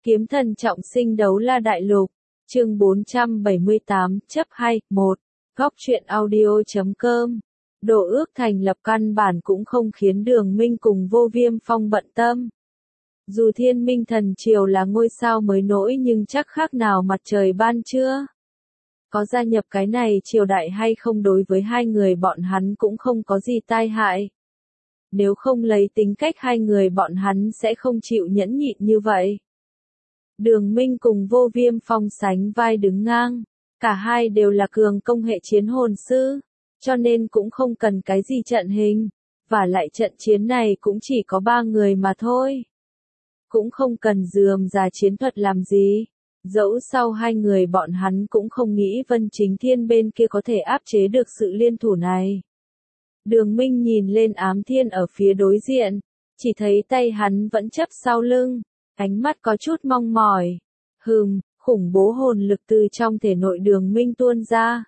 Kiếm thần trọng sinh đấu la đại lục, chương 478, chấp 2, 1, góc truyện audio.com. Đồ ước thành lập căn bản cũng không khiến Đường Minh cùng Vô Viêm Phong bận tâm. Dù Thiên Minh Thần Triều là ngôi sao mới nổi nhưng chắc khác nào mặt trời ban trưa. Có gia nhập cái này triều đại hay không đối với hai người bọn hắn cũng không có gì tai hại. Nếu không lấy tính cách hai người bọn hắn sẽ không chịu nhẫn nhịn như vậy. Đường Minh cùng Vô Viêm Phong sánh vai đứng ngang, cả hai đều là cường công hệ chiến hồn sư, cho nên cũng không cần cái gì trận hình, và lại trận chiến này cũng chỉ có 3 người mà thôi. Cũng không cần rườm rà chiến thuật làm gì, dẫu sau hai người bọn hắn cũng không nghĩ Vân Chính Thiên bên kia có thể áp chế được sự liên thủ này. Đường Minh nhìn lên Ám Thiên ở phía đối diện, chỉ thấy tay hắn vẫn chấp sau lưng. Ánh mắt có chút mong mỏi. Khủng bố hồn lực từ trong thể nội Đường Minh tuôn ra.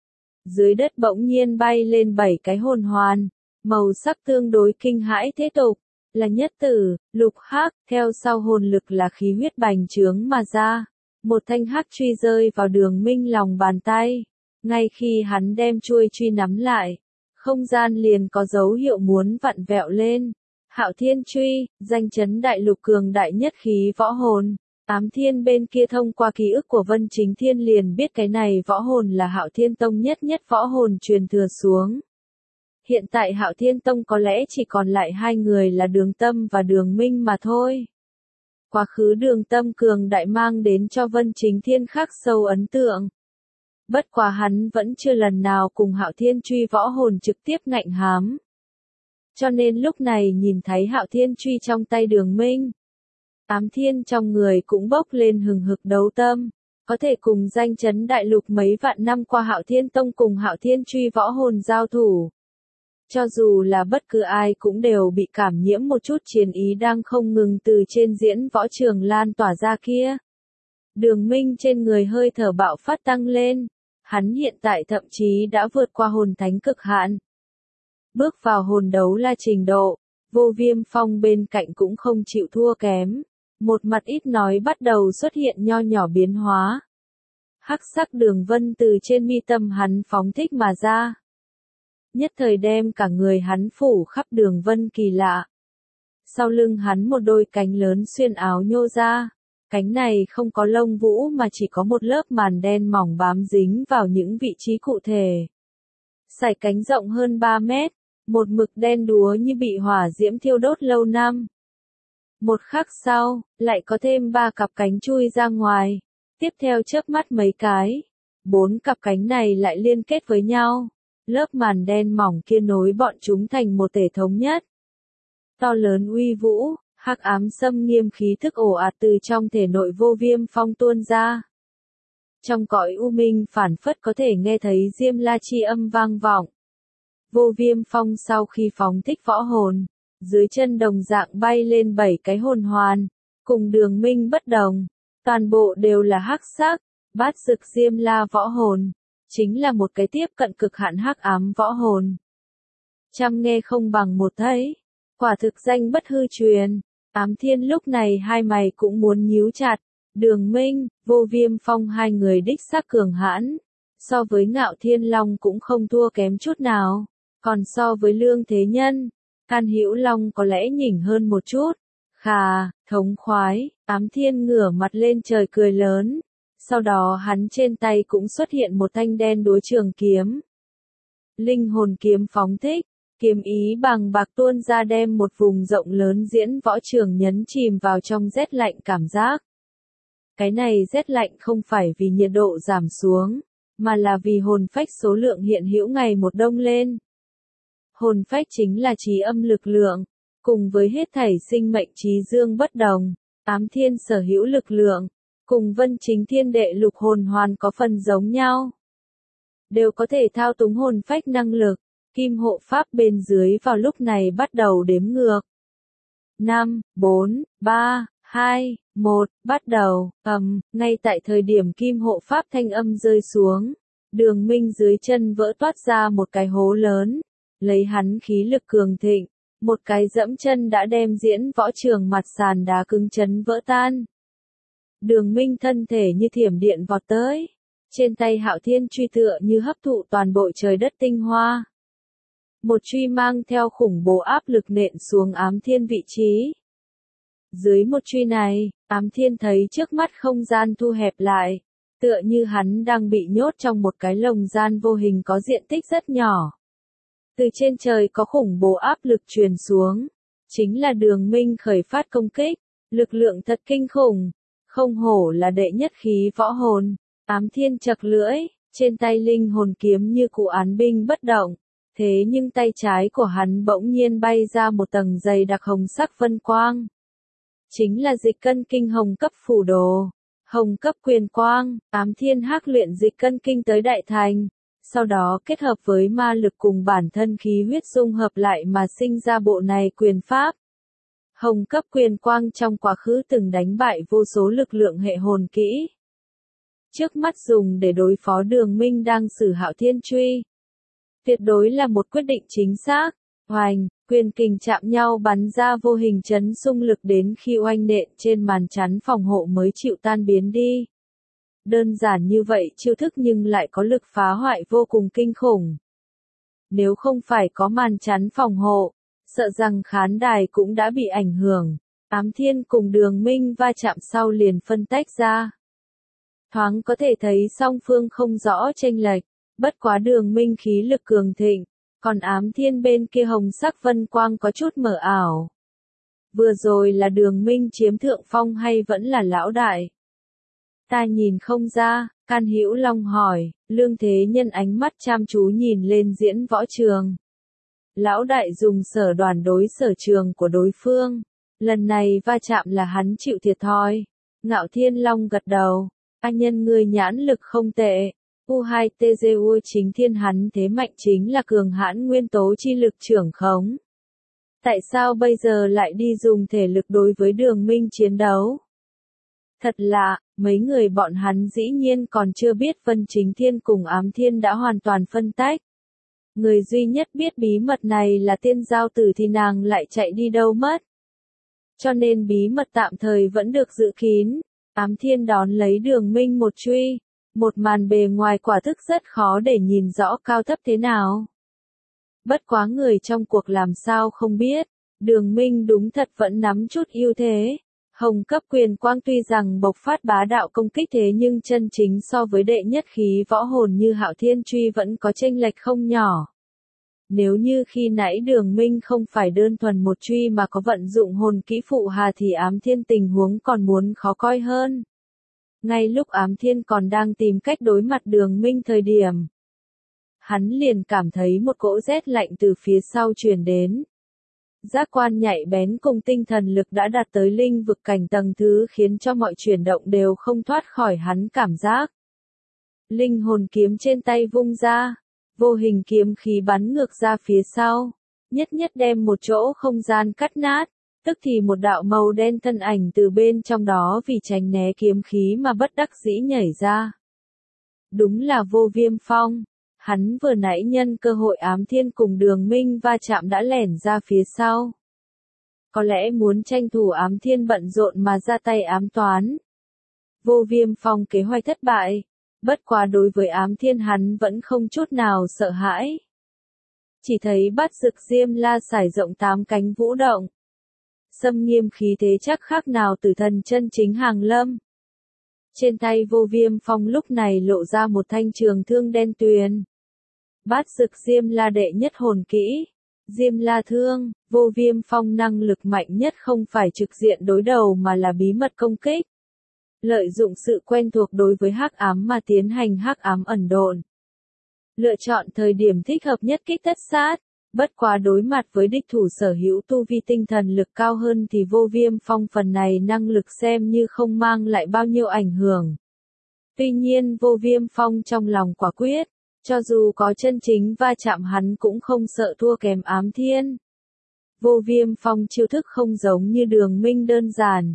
Dưới đất bỗng nhiên bay lên 7 cái hồn hoàn, màu sắc tương đối kinh hãi thế tục, là nhất tử, lục hắc, theo sau hồn lực là khí huyết bành trướng mà ra. Một thanh hắc truy rơi vào Đường Minh lòng bàn tay. Ngay khi hắn đem chuôi truy nắm lại, không gian liền có dấu hiệu muốn vặn vẹo lên. Hạo Thiên Truy, danh chấn đại lục cường đại nhất khí võ hồn. Ám Thiên bên kia thông qua ký ức của Vân Chính Thiên liền biết cái này võ hồn là Hạo Thiên Tông nhất võ hồn truyền thừa xuống. Hiện tại Hạo Thiên Tông có lẽ chỉ còn lại hai người là Đường Tâm và Đường Minh mà thôi. Quá khứ Đường Tâm cường đại mang đến cho Vân Chính Thiên khắc sâu ấn tượng. Bất quá hắn vẫn chưa lần nào cùng Hạo Thiên Truy võ hồn trực tiếp ngạnh hám. Cho nên lúc này nhìn thấy Hạo Thiên Truy trong tay Đường Minh, Ám Thiên trong người cũng bốc lên hừng hực đấu tâm, có thể cùng danh chấn đại lục mấy vạn năm qua Hạo Thiên Tông cùng Hạo Thiên Truy võ hồn giao thủ. Cho dù là bất cứ ai cũng đều bị cảm nhiễm một chút chiến ý đang không ngừng từ trên diễn võ trường lan tỏa ra kia. Đường Minh trên người hơi thở bạo phát tăng lên, hắn hiện tại thậm chí đã vượt qua hồn thánh cực hạn. Bước vào hồn đấu la trình độ, Vô Viêm Phong bên cạnh cũng không chịu thua kém. Một mặt ít nói bắt đầu xuất hiện nho nhỏ biến hóa. Hắc sắc đường vân từ trên mi tâm hắn phóng thích mà ra. Nhất thời đem cả người hắn phủ khắp đường vân kỳ lạ. Sau lưng hắn một đôi cánh lớn xuyên áo nhô ra. Cánh này không có lông vũ mà chỉ có một lớp màn đen mỏng bám dính vào những vị trí cụ thể. Sải cánh rộng hơn 3 mét. Một mực đen đúa như bị hỏa diễm thiêu đốt lâu năm. Một khắc sau, lại có thêm 3 cặp cánh chui ra ngoài. Tiếp theo chớp mắt mấy cái. 4 cặp cánh này lại liên kết với nhau. Lớp màn đen mỏng kia nối bọn chúng thành một thể thống nhất. To lớn uy vũ, hắc ám xâm nghiêm khí thức ồ ạt từ trong thể nội Vô Viêm Phong tuôn ra. Trong cõi u minh phản phất có thể nghe thấy diêm la chi âm vang vọng. Vô Viêm Phong sau khi phóng thích võ hồn, dưới chân đồng dạng bay lên 7 cái hồn hoàn, cùng Đường Minh bất đồng, toàn bộ đều là hắc sắc, bát dực diêm la võ hồn, chính là một cái tiếp cận cực hạn hắc ám võ hồn. Trăm nghe không bằng một thấy, quả thực danh bất hư truyền. Ám Thiên lúc này hai mày cũng muốn nhíu chặt, Đường Minh, Vô Viêm Phong hai người đích xác cường hãn, so với Ngạo Thiên Long cũng không thua kém chút nào. Còn so với Lương Thế Nhân, Can Hữu Long có lẽ nhỉnh hơn một chút. Khà, thống khoái, Ám Thiên ngửa mặt lên trời cười lớn. Sau đó hắn trên tay cũng xuất hiện một thanh đen đúa trường kiếm. Linh hồn kiếm phóng thích, kiếm ý bằng bạc tuôn ra đem một vùng rộng lớn diễn võ trường nhấn chìm vào trong rét lạnh cảm giác. Cái này rét lạnh không phải vì nhiệt độ giảm xuống, mà là vì hồn phách số lượng hiện hữu ngày một đông lên. Hồn phách chính là trí âm lực lượng, cùng với hết thảy sinh mệnh trí dương bất đồng, Ám Thiên sở hữu lực lượng, cùng Vân Chính Thiên đệ lục hồn hoàn có phần giống nhau. Đều có thể thao túng hồn phách năng lực, kim hộ pháp bên dưới vào lúc này bắt đầu đếm ngược. 5, 4, 3, 2, 1, bắt đầu, ngay tại thời điểm kim hộ pháp thanh âm rơi xuống, Đường Minh dưới chân vỡ toát ra một cái hố lớn. Lấy hắn khí lực cường thịnh, một cái dẫm chân đã đem diễn võ trường mặt sàn đá cứng chấn vỡ tan. Đường Minh thân thể như thiểm điện vọt tới. Trên tay Hạo Thiên truy tựa như hấp thụ toàn bộ trời đất tinh hoa. Một truy mang theo khủng bố áp lực nện xuống Ám Thiên vị trí. Dưới một truy này, Ám Thiên thấy trước mắt không gian thu hẹp lại, tựa như hắn đang bị nhốt trong một cái lồng gian vô hình có diện tích rất nhỏ. Từ trên trời có khủng bố áp lực truyền xuống, chính là Đường Minh khởi phát công kích, lực lượng thật kinh khủng, không hổ là đệ nhất khí võ hồn. Ám Thiên chật lưỡi, trên tay linh hồn kiếm như cụ án binh bất động, thế nhưng tay trái của hắn bỗng nhiên bay ra một tầng dày đặc hồng sắc vân quang. Chính là dịch cân kinh hồng cấp phủ đồ, hồng cấp quyền quang. Ám Thiên hắc luyện dịch cân kinh tới đại thành, sau đó kết hợp với ma lực cùng bản thân khí huyết dung hợp lại mà sinh ra bộ này quyền pháp. Hồng cấp quyền quang trong quá khứ từng đánh bại vô số lực lượng hệ hồn kỹ. Trước mắt dùng để đối phó Đường Minh đang sử Hạo Thiên truy. Tuyệt đối là một quyết định chính xác. Hoành, quyền kình chạm nhau bắn ra vô hình chấn xung lực đến khi oanh nện trên màn chắn phòng hộ mới chịu tan biến đi. Đơn giản như vậy chiêu thức nhưng lại có lực phá hoại vô cùng kinh khủng. Nếu không phải có màn chắn phòng hộ, sợ rằng khán đài cũng đã bị ảnh hưởng. Ám Thiên cùng Đường Minh va chạm sau liền phân tách ra. Thoáng có thể thấy song phương không rõ chênh lệch, bất quá Đường Minh khí lực cường thịnh, còn Ám Thiên bên kia hồng sắc vân quang có chút mờ ảo. Vừa rồi là Đường Minh chiếm thượng phong hay vẫn là lão đại? Ta nhìn không ra, Can Hữu Long hỏi. Lương Thế Nhân ánh mắt chăm chú nhìn lên diễn võ trường. Lão đại dùng sở đoàn đối sở trường của đối phương. Lần này va chạm là hắn chịu thiệt thòi. Ngạo Thiên Long gật đầu. A Nhân ngươi nhãn lực không tệ. U2TGU chính thiên hắn thế mạnh chính là cường hãn nguyên tố chi lực trưởng khống. Tại sao bây giờ lại đi dùng thể lực đối với Đường Minh chiến đấu? Thật lạ, mấy người bọn hắn dĩ nhiên còn chưa biết Vân Chính Thiên cùng Ám Thiên đã hoàn toàn phân tách. Người duy nhất biết bí mật này là Tiên Giao Tử thì nàng lại chạy đi đâu mất. Cho nên bí mật tạm thời vẫn được giữ kín. Ám Thiên đón lấy Đường Minh một truy. Một màn bề ngoài quả thực rất khó để nhìn rõ cao thấp thế nào. Bất quá người trong cuộc làm sao không biết, Đường Minh đúng thật vẫn nắm chút ưu thế. Hồng cấp quyền quang tuy rằng bộc phát bá đạo công kích thế nhưng chân chính so với đệ nhất khí võ hồn như Hạo Thiên truy vẫn có chênh lệch không nhỏ. Nếu như khi nãy Đường Minh không phải đơn thuần một truy mà có vận dụng hồn kỹ phụ hà thì Ám Thiên tình huống còn muốn khó coi hơn. Ngay lúc Ám Thiên còn đang tìm cách đối mặt Đường Minh thời điểm, hắn liền cảm thấy một cỗ rét lạnh từ phía sau truyền đến. Giác quan nhạy bén cùng tinh thần lực đã đạt tới linh vực cảnh tầng thứ khiến cho mọi chuyển động đều không thoát khỏi hắn cảm giác. Linh hồn kiếm trên tay vung ra, vô hình kiếm khí bắn ngược ra phía sau, nhất nhất đem một chỗ không gian cắt nát, tức thì một đạo màu đen thân ảnh từ bên trong đó vì tránh né kiếm khí mà bất đắc dĩ nhảy ra. Đúng là Vô Viêm Phong. Hắn vừa nãy nhân cơ hội Ám Thiên cùng Đường Minh va chạm đã lẻn ra phía sau. Có lẽ muốn tranh thủ Ám Thiên bận rộn mà ra tay ám toán. Vô Viêm Phong kế hoạch thất bại, bất quá đối với Ám Thiên hắn vẫn không chút nào sợ hãi. Chỉ thấy Bát Dực Diêm La sải rộng 8 cánh vũ động. Xâm nghiêm khí thế chắc khác nào tử thần chân chính hàng lâm. Trên tay Vô Viêm Phong lúc này lộ ra một thanh trường thương đen tuyền. Bát Dực Diêm La đệ nhất hồn kỹ, Diêm La thương. Vô Viêm Phong năng lực mạnh nhất không phải trực diện đối đầu mà là bí mật công kích. Lợi dụng sự quen thuộc đối với hắc ám mà tiến hành hắc ám ẩn độn. Lựa chọn thời điểm thích hợp nhất kích tất sát. Bất quá đối mặt với địch thủ sở hữu tu vi tinh thần lực cao hơn thì Vô Viêm Phong phần này năng lực xem như không mang lại bao nhiêu ảnh hưởng. Tuy nhiên Vô Viêm Phong trong lòng quả quyết, cho dù có chân chính va chạm hắn cũng không sợ thua kém Ám Thiên. Vô Viêm Phong chiêu thức không giống như Đường Minh đơn giản.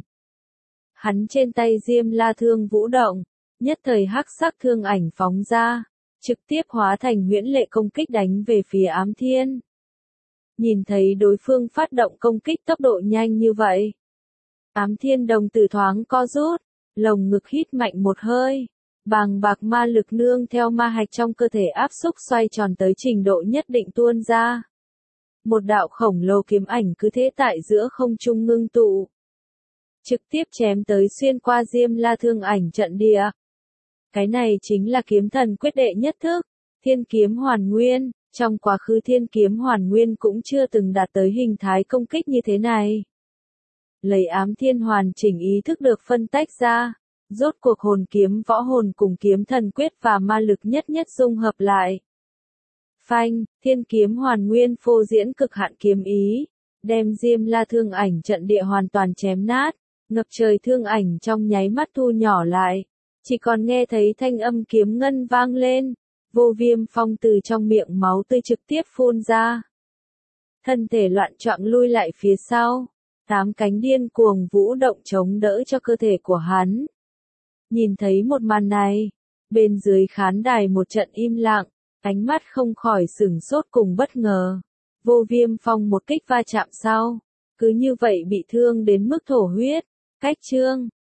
Hắn trên tay Diêm La thương vũ động, nhất thời hắc sắc thương ảnh phóng ra, trực tiếp hóa thành huyễn lệ công kích đánh về phía Ám Thiên. Nhìn thấy đối phương phát động công kích tốc độ nhanh như vậy, Ám Thiên đồng tử thoáng co rút, Lồng ngực hít mạnh một hơi. Bàng bạc ma lực nương theo ma hạch trong cơ thể áp xúc xoay tròn tới trình độ nhất định tuôn ra. Một đạo khổng lồ kiếm ảnh cứ thế tại giữa không trung ngưng tụ. Trực tiếp chém tới xuyên qua Diêm La thương ảnh trận địa. Cái này chính là kiếm thần quyết đệ nhất thức, Thiên kiếm hoàn nguyên. Trong quá khứ Thiên kiếm hoàn nguyên cũng chưa từng đạt tới hình thái công kích như thế này. Lấy ám thiên hoàn chỉnh ý thức được phân tách ra. Rốt cuộc hồn kiếm võ hồn cùng kiếm thần quyết và ma lực nhất nhất dung hợp lại. Phanh, Thiên kiếm hoàn nguyên phô diễn cực hạn kiếm ý, đem Diêm La thương ảnh trận địa hoàn toàn chém nát, ngập trời thương ảnh trong nháy mắt thu nhỏ lại, chỉ còn nghe thấy thanh âm kiếm ngân vang lên, Vô Viêm Phong từ trong miệng máu tươi trực tiếp phun ra. Thân thể loạn choạng lui lại phía sau, 8 cánh điên cuồng vũ động chống đỡ cho cơ thể của hắn. Nhìn thấy một màn này, bên dưới khán đài một trận im lặng, ánh mắt không khỏi sửng sốt cùng bất ngờ. Vô Viêm Phong một kích va chạm sau, cứ như vậy bị thương đến mức thổ huyết. Cách chương